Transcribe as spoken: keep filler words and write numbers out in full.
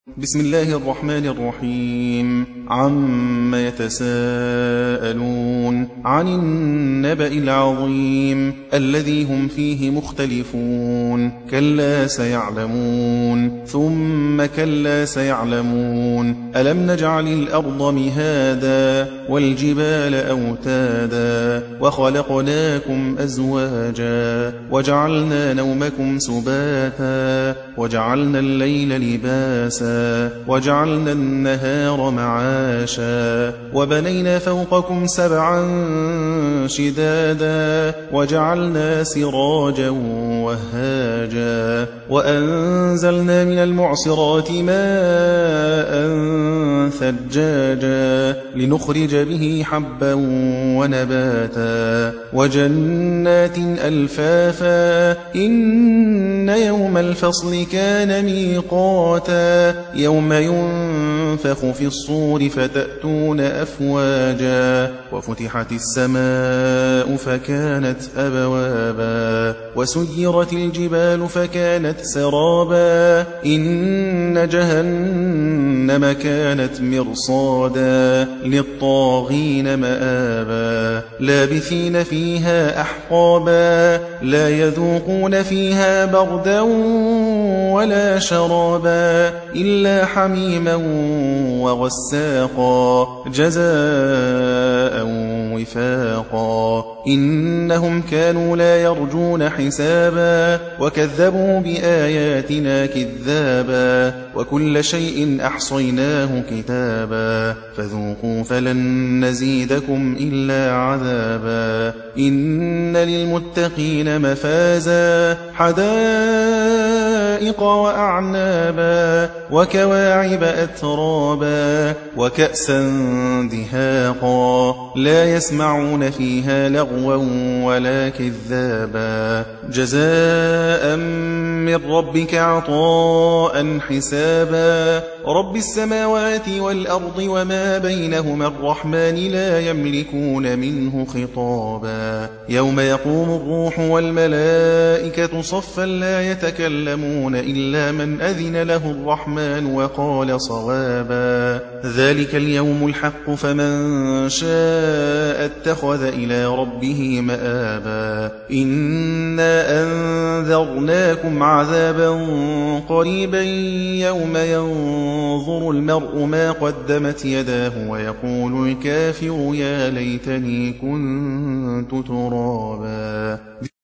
بسم الله الرحمن الرحيم. عم يتساءلون عن النبأ العظيم الذي هم فيه مختلفون كلا سيعلمون ثم كلا سيعلمون ألم نجعل الأرض مهادا والجبال أوتادا وخلقناكم أزواجا وجعلنا نومكم سباتا وجعلنا الليل لباسا وجعلنا النهار معاشا وبنينا فوقكم سبعا شدادا وجعلنا سراجا وهاجا وأنزلنا من المعصرات ماء ثجاجا لنخرج به حبا ونباتا وجنات ألفافا إن يوم الفصل كان ميقاتا يوم ينفخ في الصور فتأتون أفواجا وفتحت السماء فكانت أبوابا وسيرت الجبال فكانت سرابا إن جهنم كانت مرصادا للطاغين مآبا لابثين فيها أحقابا لا يذوقون فيها بردا ولا شرابا إلا حميما وغساقا جزاء وفاقا إنهم كانوا لا يرجون حسابا وكذبوا بآياتنا كذابا وكل شيء أحصيناه كتابا فذوقوا فلن نزيدكم إلا عذابا إن للمتقين مفازا حدائق وأعنابا وكواعب أترابا وكأسا دهاقا لا يسمعون فيها لغوا ولا كذابا جزاء من ربك عطاء حسابا رب السماوات والأرض وما بينهما الرحمن لا يملكون منه خطابا يوم يقوم الروح والملائكة صفا لا يتكلمون إلا من أذن له الرحمن وقال صوابا ذلك اليوم الحق فمن شاء اتخذ إلى ربه مآبا إنا أنذرناكم عذابا قريبا يوم ينظر المرء ما قدمت يداه ويقول الكافر يا ليتني كنت ترابا.